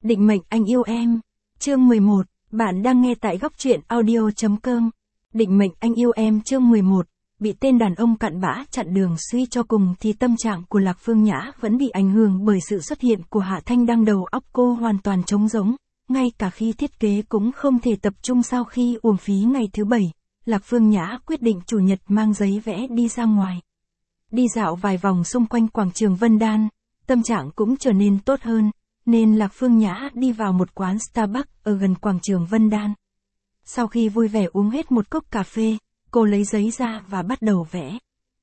Định mệnh anh yêu em. Chương 11, bạn đang nghe tại góc truyện audio.com. Định mệnh anh yêu em chương 11, bị tên đàn ông cặn bã chặn đường suy cho cùng thì tâm trạng của Lạc Phương Nhã vẫn bị ảnh hưởng bởi sự xuất hiện của Hạ Thanh Đăng. Đầu óc cô hoàn toàn trống rỗng, ngay cả khi thiết kế cũng không thể tập trung. Sau khi uổng phí ngày thứ bảy, Lạc Phương Nhã quyết định chủ nhật mang giấy vẽ đi ra ngoài. Đi dạo vài vòng xung quanh quảng trường Vân Đan, tâm trạng cũng trở nên tốt hơn, nên Lạc Phương Nhã đi vào một quán Starbucks ở gần quảng trường Vân Đan. Sau khi vui vẻ uống hết một cốc cà phê, cô lấy giấy ra và bắt đầu vẽ.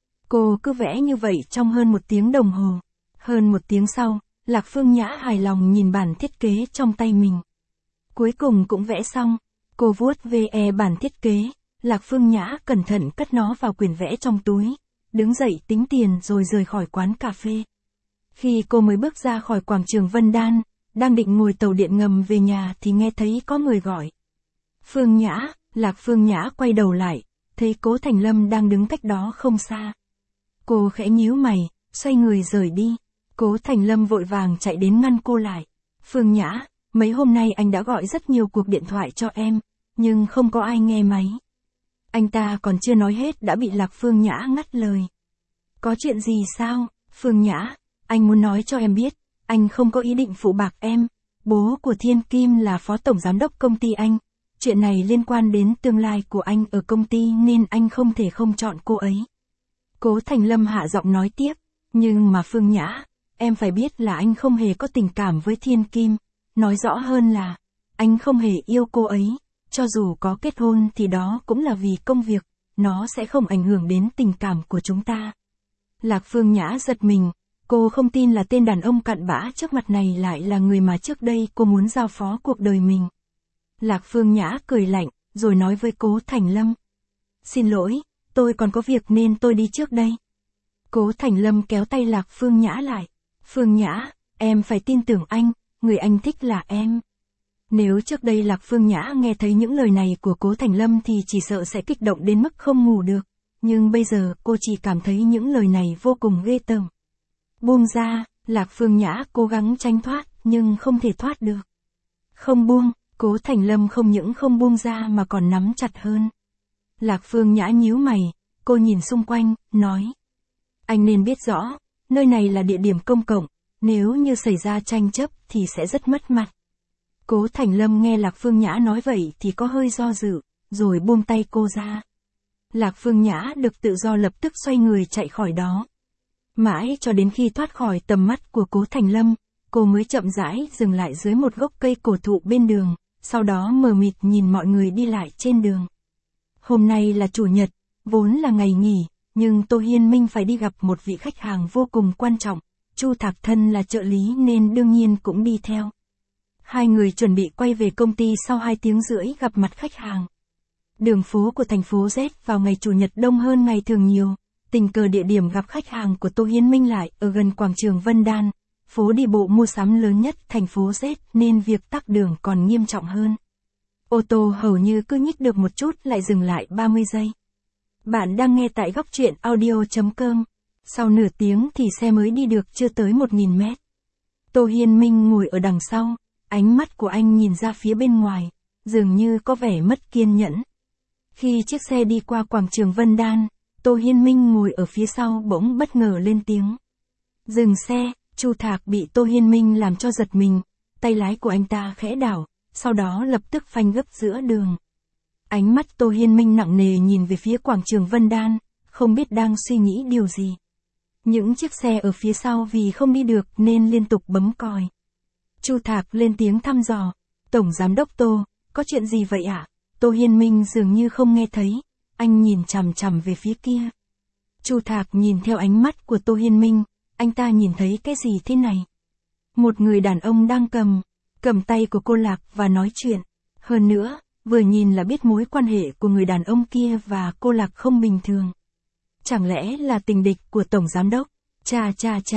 Cô cứ vẽ như vậy trong hơn 1 tiếng đồng hồ. Hơn 1 tiếng sau, Lạc Phương Nhã hài lòng nhìn bản thiết kế trong tay mình. Cuối cùng cũng vẽ xong, cô vuốt ve bản thiết kế, Lạc Phương Nhã cẩn thận cất nó vào quyển vẽ trong túi, đứng dậy tính tiền rồi rời khỏi quán cà phê. Khi cô mới bước ra khỏi quảng trường Vân Đan, đang định ngồi tàu điện ngầm về nhà thì nghe thấy có người gọi. Phương Nhã. Lạc Phương Nhã quay đầu lại, thấy Cố Thành Lâm đang đứng cách đó không xa. Cô khẽ nhíu mày, xoay người rời đi. Cố Thành Lâm vội vàng chạy đến ngăn cô lại. Phương Nhã, mấy hôm nay anh đã gọi rất nhiều cuộc điện thoại cho em, nhưng không có ai nghe máy. Anh ta còn chưa nói hết đã bị Lạc Phương Nhã ngắt lời. Có chuyện gì sao, Phương Nhã? Anh muốn nói cho em biết, anh không có ý định phụ bạc em. Bố của Thiên Kim là phó tổng giám đốc công ty anh. Chuyện này liên quan đến tương lai của anh ở công ty nên anh không thể không chọn cô ấy. Cố Thành Lâm hạ giọng nói tiếp, nhưng mà Phương Nhã, em phải biết là anh không hề có tình cảm với Thiên Kim. Nói rõ hơn là, anh không hề yêu cô ấy. Cho dù có kết hôn thì đó cũng là vì công việc, nó sẽ không ảnh hưởng đến tình cảm của chúng ta. Lạc Phương Nhã giật mình, cô không tin là tên đàn ông cặn bã trước mặt này lại là người mà trước đây cô muốn giao phó cuộc đời mình. Lạc Phương Nhã cười lạnh, rồi nói với Cố Thành Lâm. Xin lỗi, tôi còn có việc nên tôi đi trước đây. Cố Thành Lâm kéo tay Lạc Phương Nhã lại. Phương Nhã, em phải tin tưởng anh, người anh thích là em. Nếu trước đây Lạc Phương Nhã nghe thấy những lời này của Cố Thành Lâm thì chỉ sợ sẽ kích động đến mức không ngủ được. Nhưng bây giờ cô chỉ cảm thấy những lời này vô cùng ghê tởm. Buông ra, Lạc Phương Nhã cố gắng tránh thoát, nhưng không thể thoát được. Không buông, Cố Thành Lâm không những không buông ra mà còn nắm chặt hơn. Lạc Phương Nhã nhíu mày, cô nhìn xung quanh, nói. Anh nên biết rõ, nơi này là địa điểm công cộng, nếu như xảy ra tranh chấp thì sẽ rất mất mặt. Cố Thành Lâm nghe Lạc Phương Nhã nói vậy thì có hơi do dự, rồi buông tay cô ra. Lạc Phương Nhã được tự do lập tức xoay người chạy khỏi đó. Mãi cho đến khi thoát khỏi tầm mắt của Cố Thành Lâm, cô mới chậm rãi dừng lại dưới một gốc cây cổ thụ bên đường, sau đó mờ mịt nhìn mọi người đi lại trên đường. Hôm nay là chủ nhật, vốn là ngày nghỉ, nhưng Tô Hiên Minh phải đi gặp một vị khách hàng vô cùng quan trọng. Chu Thạc Thân là trợ lý nên đương nhiên cũng đi theo. Hai người chuẩn bị quay về công ty sau 2 tiếng rưỡi gặp mặt khách hàng. Đường phố của thành phố Z vào ngày chủ nhật đông hơn ngày thường nhiều. Tình cờ địa điểm gặp khách hàng của Tô Hiên Minh lại ở gần quảng trường Vân Đan, phố đi bộ mua sắm lớn nhất thành phố Z nên việc tắc đường còn nghiêm trọng hơn. Ô tô hầu như cứ nhích được một chút lại dừng lại 30 giây. Bạn đang nghe tại góc truyện audio.com. Sau nửa tiếng thì xe mới đi được chưa tới 1000 mét. Tô Hiên Minh ngồi ở đằng sau, ánh mắt của anh nhìn ra phía bên ngoài, dường như có vẻ mất kiên nhẫn. Khi chiếc xe đi qua quảng trường Vân Đan, Tô Hiên Minh ngồi ở phía sau bỗng bất ngờ lên tiếng. Dừng xe, Chu Thạc bị Tô Hiên Minh làm cho giật mình, tay lái của anh ta khẽ đảo, sau đó lập tức phanh gấp giữa đường. Ánh mắt Tô Hiên Minh nặng nề nhìn về phía quảng trường Vân Đan, không biết đang suy nghĩ điều gì. Những chiếc xe ở phía sau vì không đi được nên liên tục bấm còi. Chu Thạc lên tiếng thăm dò, Tổng Giám đốc Tô, có chuyện gì vậy ạ? Tô Hiên Minh dường như không nghe thấy, anh nhìn chằm chằm về phía kia. Chu Thạc nhìn theo ánh mắt của Tô Hiên Minh, anh ta nhìn thấy cái gì thế này? Một người đàn ông đang cầm tay của cô Lạc và nói chuyện. Hơn nữa, vừa nhìn là biết mối quan hệ của người đàn ông kia và cô Lạc không bình thường. Chẳng lẽ là tình địch của Tổng Giám đốc? Chà,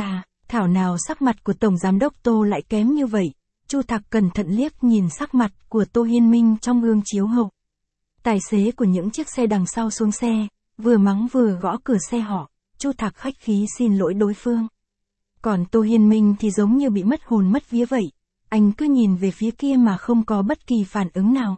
thảo nào sắc mặt của Tổng Giám đốc Tô lại kém như vậy? Chu Thạc cẩn thận liếc nhìn sắc mặt của Tô Hiên Minh trong gương chiếu hậu. Tài xế của những chiếc xe đằng sau xuống xe, vừa mắng vừa gõ cửa xe họ. Chu Thạc khách khí xin lỗi đối phương. Còn Tô Hiên Minh thì giống như bị mất hồn mất vía vậy. anh cứ nhìn về phía kia mà không có bất kỳ phản ứng nào.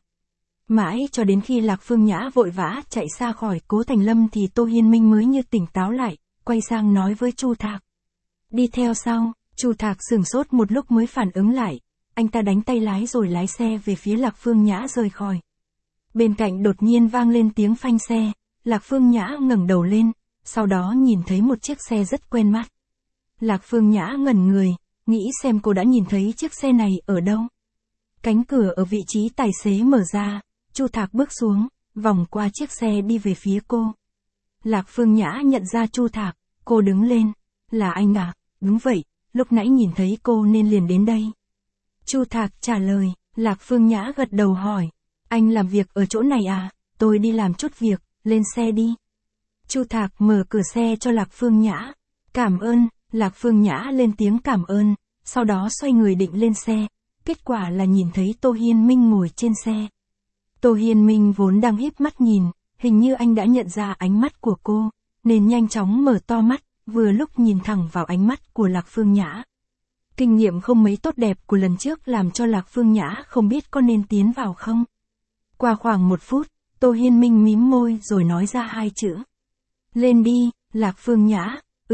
Mãi cho đến khi Lạc Phương Nhã vội vã chạy xa khỏi Cố Thành Lâm thì Tô Hiên Minh mới như tỉnh táo lại, quay sang nói với Chu Thạc. Đi theo sau. Chu Thạc sửng sốt một lúc mới phản ứng lại, anh ta đánh tay lái rồi lái xe về phía Lạc Phương Nhã rời khỏi. Bên cạnh đột nhiên vang lên tiếng phanh xe, Lạc Phương Nhã ngẩng đầu lên, sau đó nhìn thấy một chiếc xe rất quen mắt. Lạc Phương Nhã ngẩn người, nghĩ xem cô đã nhìn thấy chiếc xe này ở đâu. Cánh cửa ở vị trí tài xế mở ra, Chu Thạc bước xuống, vòng qua chiếc xe đi về phía cô. Lạc Phương Nhã nhận ra Chu Thạc, cô đứng lên. Là anh à? Đúng vậy, lúc nãy nhìn thấy cô nên liền đến đây. Chu Thạc trả lời. Lạc Phương Nhã gật đầu hỏi. Anh làm việc ở chỗ này à? Tôi đi làm chút việc, lên xe đi. Chu Thạc mở cửa xe cho Lạc Phương Nhã. Cảm ơn. Lạc Phương Nhã lên tiếng cảm ơn, sau đó xoay người định lên xe. Kết quả là nhìn thấy Tô Hiên Minh ngồi trên xe. Tô Hiên Minh vốn đang híp mắt nhìn, hình như anh đã nhận ra ánh mắt của cô, nên nhanh chóng mở to mắt, vừa lúc nhìn thẳng vào ánh mắt của Lạc Phương Nhã. Kinh nghiệm không mấy tốt đẹp của lần trước làm cho Lạc Phương Nhã không biết có nên tiến vào không. Qua khoảng 1 phút, Tô Hiên Minh mím môi rồi nói ra 2 chữ. Lên đi. Lạc Phương Nhã,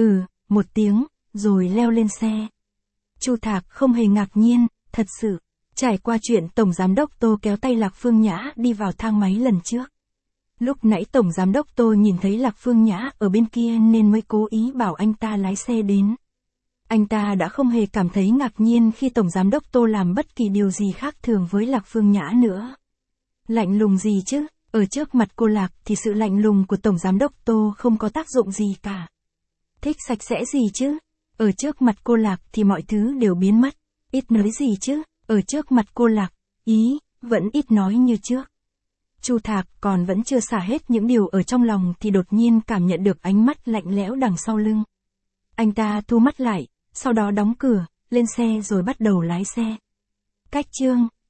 một tiếng, rồi leo lên xe. Chu Thạc không hề ngạc nhiên, thật sự. Trải qua chuyện Tổng Giám đốc Tô kéo tay Lạc Phương Nhã đi vào thang máy lần trước. Lúc nãy Tổng Giám đốc Tô nhìn thấy Lạc Phương Nhã ở bên kia nên mới cố ý bảo anh ta lái xe đến. Anh ta đã không hề cảm thấy ngạc nhiên khi Tổng Giám đốc Tô làm bất kỳ điều gì khác thường với Lạc Phương Nhã nữa. Lạnh lùng gì chứ, ở trước mặt cô Lạc thì sự lạnh lùng của Tổng Giám đốc Tô không có tác dụng gì cả. Thích sạch sẽ gì chứ, ở trước mặt cô Lạc thì mọi thứ đều biến mất. Ít nói gì chứ, ở trước mặt cô Lạc, vẫn ít nói như trước. Chu Thạc còn vẫn chưa xả hết những điều ở trong lòng thì đột nhiên cảm nhận được ánh mắt lạnh lẽo đằng sau lưng. Anh ta thu mắt lại, sau đó đóng cửa, lên xe rồi bắt đầu lái xe. Cách chương